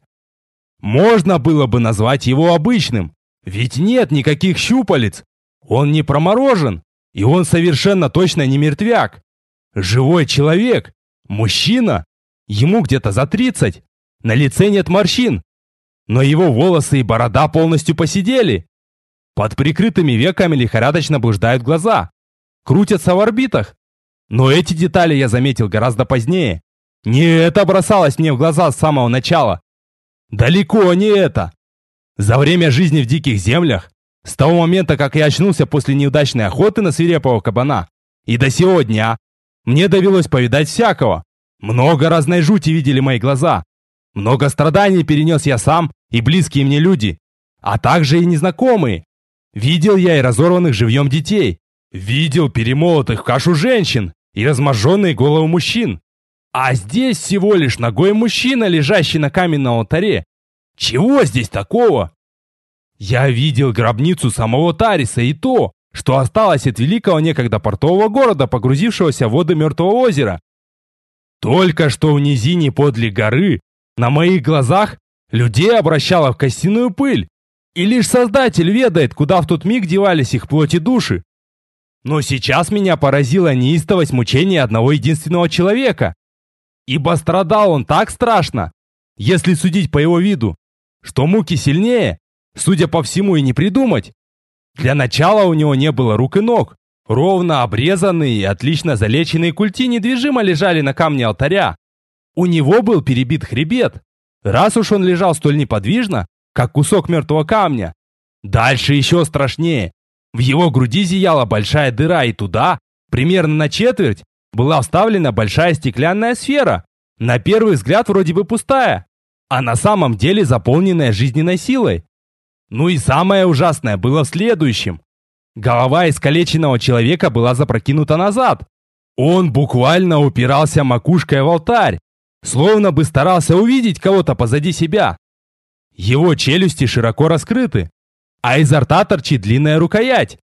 [SPEAKER 1] Можно было бы назвать его обычным, ведь нет никаких щупалец. Он не проморожен, и он совершенно точно не мертвяк. Живой человек, мужчина, ему где-то за 30, на лице нет морщин, но его волосы и борода полностью поседели. Под прикрытыми веками лихорадочно блуждают глаза, крутятся в орбитах. Но эти детали я заметил гораздо позднее. Не это бросалось мне в глаза с самого начала. Далеко не это. За время жизни в диких землях, с того момента, как я очнулся после неудачной охоты на свирепого кабана, и до сего дня, мне довелось повидать всякого. Много разной жути видели мои глаза. Много страданий перенес я сам и близкие мне люди, а также и незнакомые. Видел я и разорванных живьем детей. Видел перемолотых в кашу женщин и разможженные головы мужчин. А здесь всего лишь нагой мужчина, лежащий на каменном алтаре. Чего здесь такого? Я видел гробницу самого Тариса и то, что осталось от великого некогда портового города, погрузившегося в воды Мертвого озера. Только что в низине подле горы на моих глазах людей обращало в костяную пыль, и лишь Создатель ведает, куда в тот миг девались их плоть и души. Но сейчас меня поразила неистовость мучения одного единственного человека, ибо страдал он так страшно, если судить по его виду, что муки сильнее, судя по всему, и не придумать. Для начала у него не было рук и ног. Ровно обрезанные и отлично залеченные культи недвижимо лежали на камне алтаря. У него был перебит хребет, раз уж он лежал столь неподвижно, как кусок мертвого камня. Дальше еще страшнее. В его груди зияла большая дыра, и туда, примерно на четверть, была вставлена большая стеклянная сфера, на первый взгляд вроде бы пустая, а на самом деле заполненная жизненной силой. Ну и самое ужасное было в следующем. Голова искалеченного человека была запрокинута назад. Он буквально упирался макушкой в алтарь, словно бы старался увидеть кого-то позади себя. Его челюсти широко раскрыты, а изо рта торчит длинная рукоять.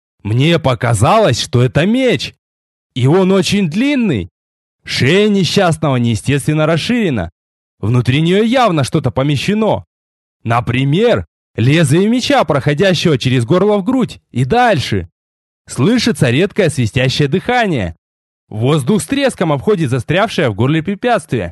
[SPEAKER 1] Мне показалось, что это меч, и он очень длинный. Шея несчастного неестественно расширена. Внутри нее явно что-то помещено. Например, лезвие меча, проходящего через горло в грудь и дальше. Слышится редкое свистящее дыхание. Воздух с треском обходит застрявшее в горле препятствие.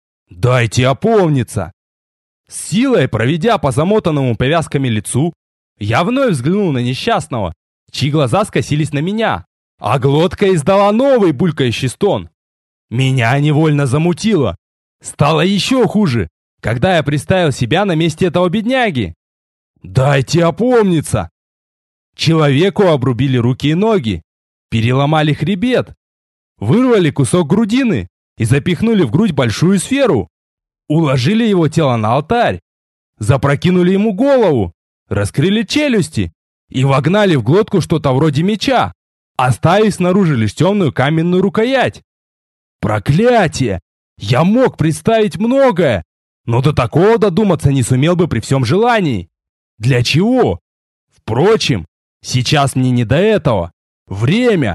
[SPEAKER 1] Дайте опомниться. С силой проведя по замотанному повязками лицу, я вновь взглянул на несчастного, чьи глаза скосились на меня, а глотка издала новый булькающий стон. Меня невольно замутило. Стало еще хуже, когда я представил себя на месте этого бедняги. Дайте опомниться. Человеку обрубили руки и ноги, переломали хребет, вырвали кусок грудины и запихнули в грудь большую сферу. Уложили его тело на алтарь, запрокинули ему голову, раскрыли челюсти и вогнали в глотку что-то вроде меча, оставив снаружи лишь темную каменную рукоять. Проклятие! Я мог представить многое, но до такого додуматься не сумел бы при всем желании. Для чего? Впрочем, сейчас мне не до этого. Время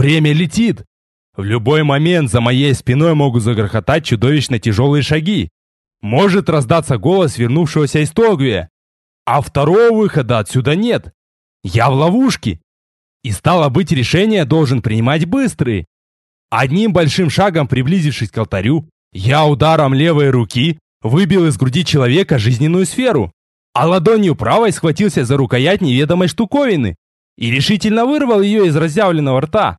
[SPEAKER 1] летит. В любой момент за моей спиной могут загрохотать чудовищно тяжелые шаги. Может раздаться голос вернувшегося из Тогвия. А второго выхода отсюда нет. Я в ловушке. И стало быть, решение должен принимать быстрые. Одним большим шагом приблизившись к алтарю, я ударом левой руки выбил из груди человека жизненную сферу, а ладонью правой схватился за рукоять неведомой штуковины и решительно вырвал ее из разъявленного рта.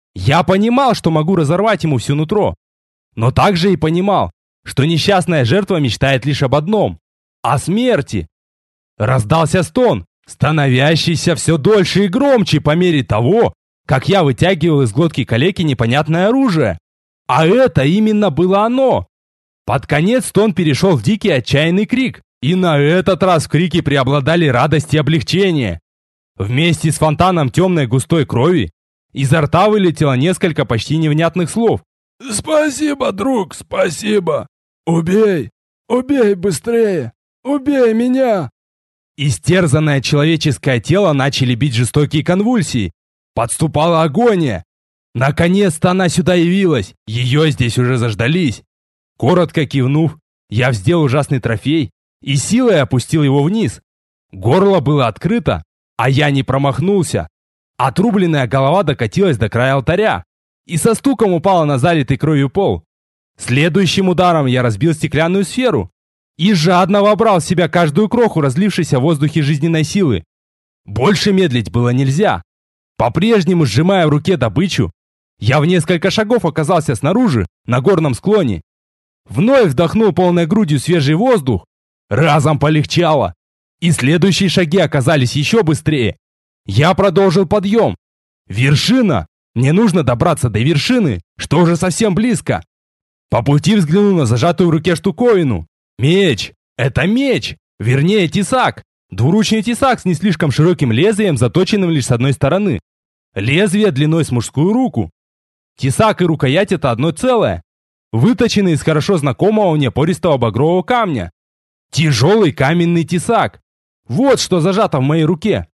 [SPEAKER 1] Я понимал, что могу разорвать ему все нутро, но также и понимал, что несчастная жертва мечтает лишь об одном – о смерти. Раздался стон, становящийся все дольше и громче по мере того, как я вытягивал из глотки калеки непонятное оружие. А это именно было оно. Под конец стон перешел в дикий отчаянный крик, и на этот раз в крике преобладали радость и облегчение. Вместе с фонтаном темной густой крови изо рта вылетело несколько почти невнятных слов.
[SPEAKER 2] «Спасибо, друг, спасибо! Убей! Убей быстрее! Убей меня!»
[SPEAKER 1] Истерзанное человеческое тело начали бить жестокие конвульсии. Подступала агония. Наконец-то она сюда явилась. Ее здесь уже заждались. Коротко кивнув, я вздел ужасный трофей и силой опустил его вниз. Горло было открыто, а я не промахнулся. Отрубленная голова докатилась до края алтаря и со стуком упала на залитый кровью пол. Следующим ударом я разбил стеклянную сферу и жадно вобрал в себя каждую кроху разлившейся в воздухе жизненной силы. Больше медлить было нельзя. По-прежнему сжимая в руке добычу, я в несколько шагов оказался снаружи, на горном склоне. Вновь вдохнул полной грудью свежий воздух. Разом полегчало. И следующие шаги оказались еще быстрее. Я продолжил подъем. Вершина! Мне нужно добраться до вершины, что уже совсем близко. По пути взглянул на зажатую в руке штуковину. Меч! Это меч! Вернее, тесак. Двуручный тесак с не слишком широким лезвием, заточенным лишь с одной стороны. Лезвие длиной с мужскую руку. Тесак и рукоять — это одно целое. Выточенный из хорошо знакомого мне пористого багрового камня. Тяжелый каменный тесак. Вот что зажато в моей руке.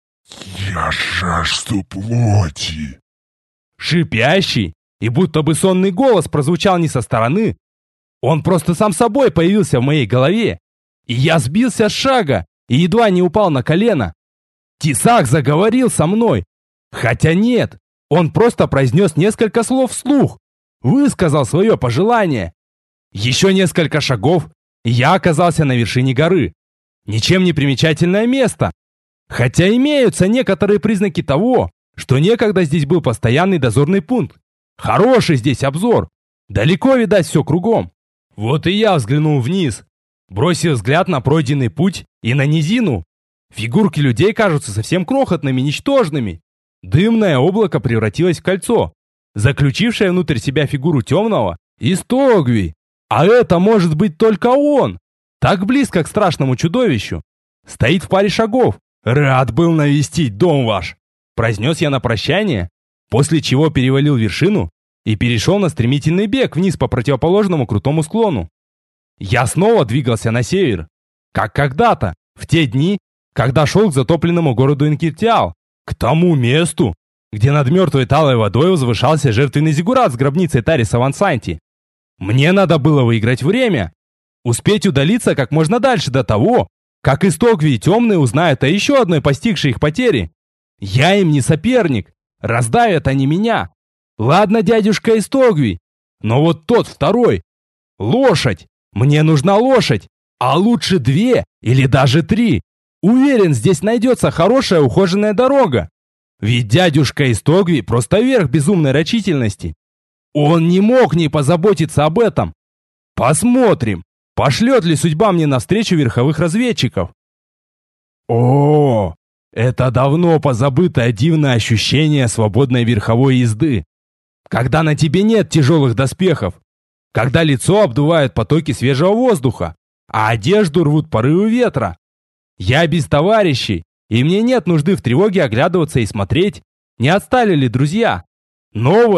[SPEAKER 2] «Я жажду плоти!»
[SPEAKER 1] Шипящий и будто бы сонный голос прозвучал не со стороны. Он просто сам собой появился в моей голове. И я сбился с шага и едва не упал на колено. Тесак заговорил со мной. Хотя нет, он просто произнес несколько слов вслух. Высказал свое пожелание. Еще несколько шагов, и я оказался на вершине горы. Ничем не примечательное место. Хотя имеются некоторые признаки того, что некогда здесь был постоянный дозорный пункт. Хороший здесь обзор. Далеко видать все кругом. Вот и я взглянул вниз, бросил взгляд на пройденный путь и на низину. Фигурки людей кажутся совсем крохотными, ничтожными. Дымное облако превратилось в кольцо, заключившее внутрь себя фигуру темного из Тогви. А это может быть только он. Так близко к страшному чудовищу. Стоит в паре шагов. «Рад был навестить дом ваш», произнес я на прощание, после чего перевалил вершину и перешел на стремительный бег вниз по противоположному крутому склону. Я снова двигался на север, как когда-то, в те дни, когда шел к затопленному городу Инкиртиал, к тому месту, где над мертвой талой водой возвышался жертвенный зиггурат с гробницей Тариса Вансанти. Мне надо было выиграть время, успеть удалиться как можно дальше до того, как Истогви и Темные узнают о еще одной постигшей их потере. Я им не соперник, раздавят они меня. Ладно, дядюшка Истогви, но вот тот второй. Лошадь, мне нужна лошадь, а лучше 2 или даже 3. Уверен, здесь найдется хорошая ухоженная дорога. Ведь дядюшка Истогви просто верх безумной рачительности. Он не мог не позаботиться об этом. Посмотрим, пошлет ли судьба мне навстречу верховых разведчиков. О, это давно позабытое дивное ощущение свободной верховой езды. Когда на тебе нет тяжелых доспехов, когда лицо обдувают потоки свежего воздуха, а одежду рвут порывы ветра. Я без товарищей, и мне нет нужды в тревоге оглядываться и смотреть, не отстали ли друзья. Новое,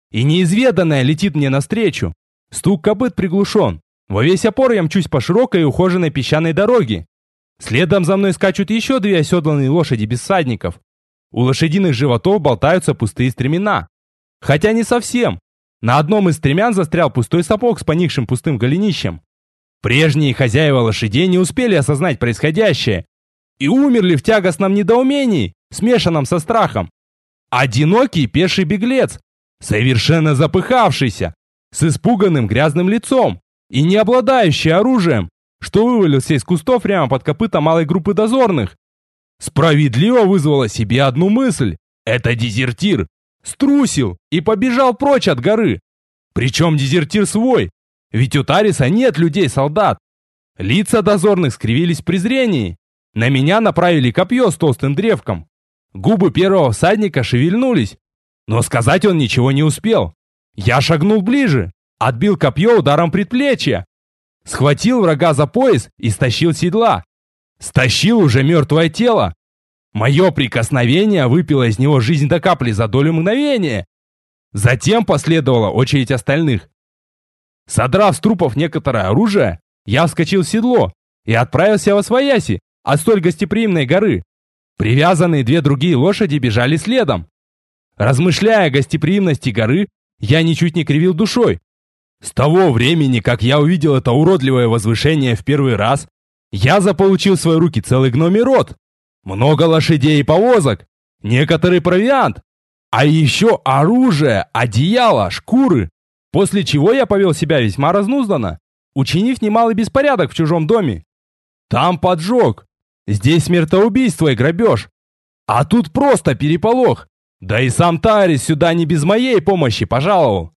[SPEAKER 1] и неизведанное летит мне навстречу. Стук копыт приглушен. Во весь опор я мчусь по широкой и ухоженной песчаной дороге. Следом за мной скачут еще 2 оседланные лошади без всадников. У лошадиных животов болтаются пустые стремена. Хотя не совсем. На одном из стремян застрял пустой сапог с поникшим пустым голенищем. Прежние хозяева лошадей не успели осознать происходящее и умерли в тягостном недоумении, смешанном со страхом. Одинокий пеший беглец, совершенно запыхавшийся, с испуганным грязным лицом и не обладающий оружием, что вывалился из кустов прямо под копыта малой группы дозорных, справедливо вызвало себе одну мысль: это дезертир, струсил и побежал прочь от горы. Причем дезертир свой, ведь у Тариса нет людей-солдат. Лица дозорных скривились в презрении. На меня направили копье с толстым древком. Губы первого всадника шевельнулись, но сказать он ничего не успел. Я шагнул ближе, отбил копье ударом предплечья, схватил врага за пояс и стащил с седла. Стащил уже мертвое тело. Мое прикосновение выпило из него жизнь до капли за долю мгновения. Затем последовала очередь остальных. Содрав с трупов некоторое оружие, я вскочил в седло и отправился восвояси от столь гостеприимной горы. Привязанные 2 другие лошади бежали следом. Размышляя о гостеприимности горы, я ничуть не кривил душой. С того времени, как я увидел это уродливое возвышение в первый раз, я заполучил в свои руки целый гномий род, много лошадей и повозок, некоторый провиант, а еще оружие, одеяло, шкуры, после чего я повел себя весьма разнузданно, учинив немалый беспорядок в чужом доме. Там поджог, здесь смертоубийство и грабеж, а тут просто переполох, да и сам Тарис сюда не без моей помощи пожаловал.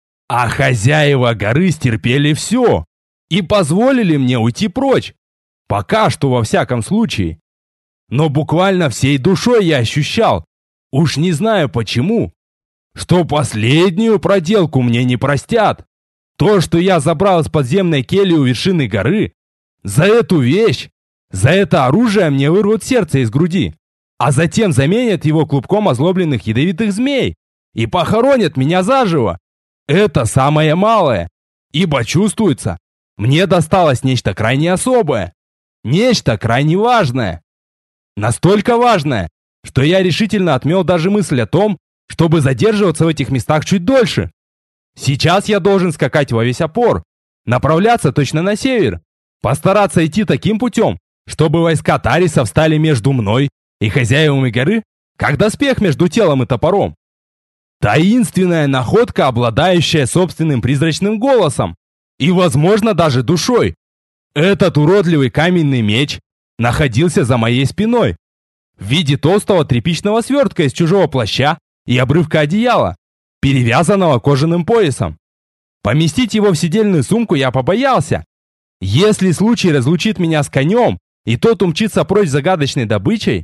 [SPEAKER 1] А хозяева горы стерпели все и позволили мне уйти прочь, пока что во всяком случае. Но буквально всей душой я ощущал, уж не знаю почему, что последнюю проделку мне не простят. То, что я забрал из подземной кельи у вершины горы, за эту вещь, за это оружие мне вырвут сердце из груди, а затем заменят его клубком озлобленных ядовитых змей и похоронят меня заживо. Это самое малое, ибо чувствуется, мне досталось нечто крайне особое, нечто крайне важное. Настолько важное, что я решительно отмел даже мысль о том, чтобы задерживаться в этих местах чуть дольше. Сейчас я должен скакать во весь опор, направляться точно на север, постараться идти таким путем, чтобы войска Тариса встали между мной и хозяевами горы, как доспех между телом и топором. Таинственная находка, обладающая собственным призрачным голосом и, возможно, даже душой. Этот уродливый каменный меч находился за моей спиной в виде толстого тряпичного свертка из чужого плаща и обрывка одеяла, перевязанного кожаным поясом. Поместить его в седельную сумку я побоялся. Если случай разлучит меня с конем, и тот умчится прочь с загадочной добычей,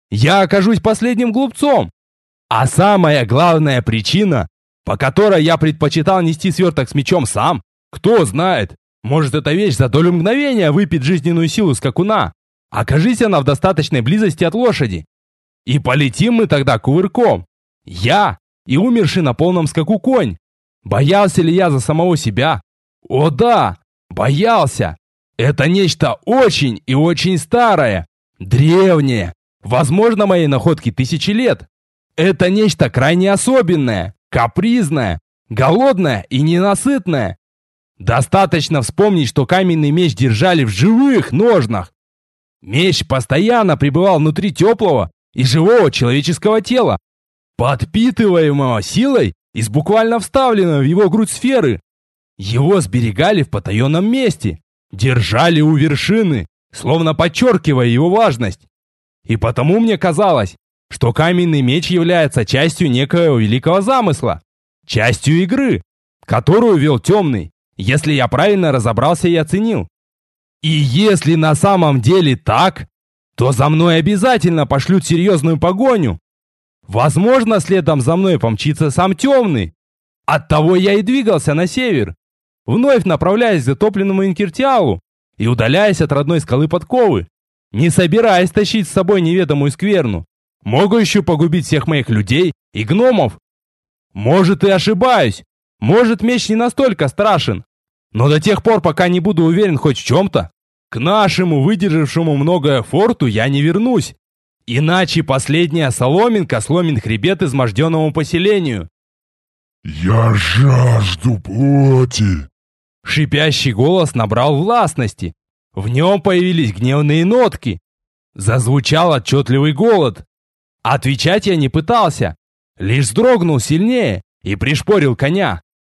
[SPEAKER 1] я окажусь последним глупцом. А самая главная причина, по которой я предпочитал нести сверток с мечом сам, кто знает, может, эта вещь за долю мгновения выпьет жизненную силу скакуна. Окажись она в достаточной близости от лошади. И полетим мы тогда кувырком. Я и умерший на полном скаку конь. Боялся ли я за самого себя? О да, боялся. Это нечто очень и очень старое, древнее, возможно, моей находке 1000 лет. Это нечто крайне особенное, капризное, голодное и ненасытное. Достаточно вспомнить, что каменный меч держали в живых ножнах. Меч постоянно пребывал внутри теплого и живого человеческого тела, подпитываемого силой из буквально вставленной в его грудь сферы. Его сберегали в потаенном месте, держали у вершины, словно подчеркивая его важность. И потому мне казалось, что каменный меч является частью некоего великого замысла, частью игры, которую вел Темный, если я правильно разобрался и оценил. И если на самом деле так, то за мной обязательно пошлют серьезную погоню. Возможно, следом за мной помчится сам Темный. Оттого я и двигался на север, вновь направляясь к затопленному Инкертиалу и удаляясь от родной скалы Подковы, не собираясь тащить с собой неведомую скверну, могущую погубить всех моих людей и гномов. Может, и ошибаюсь. Может, меч не настолько страшен. Но до тех пор, пока не буду уверен хоть в чем-то, к нашему выдержавшему многое форту я не вернусь. Иначе последняя соломинка сломит хребет изможденному поселению.
[SPEAKER 2] Я жажду плоти.
[SPEAKER 1] Шипящий голос набрал властности. В нем появились гневные нотки. Зазвучал отчетливый голод. Отвечать я не пытался. Лишь вздрогнул сильнее и пришпорил коня.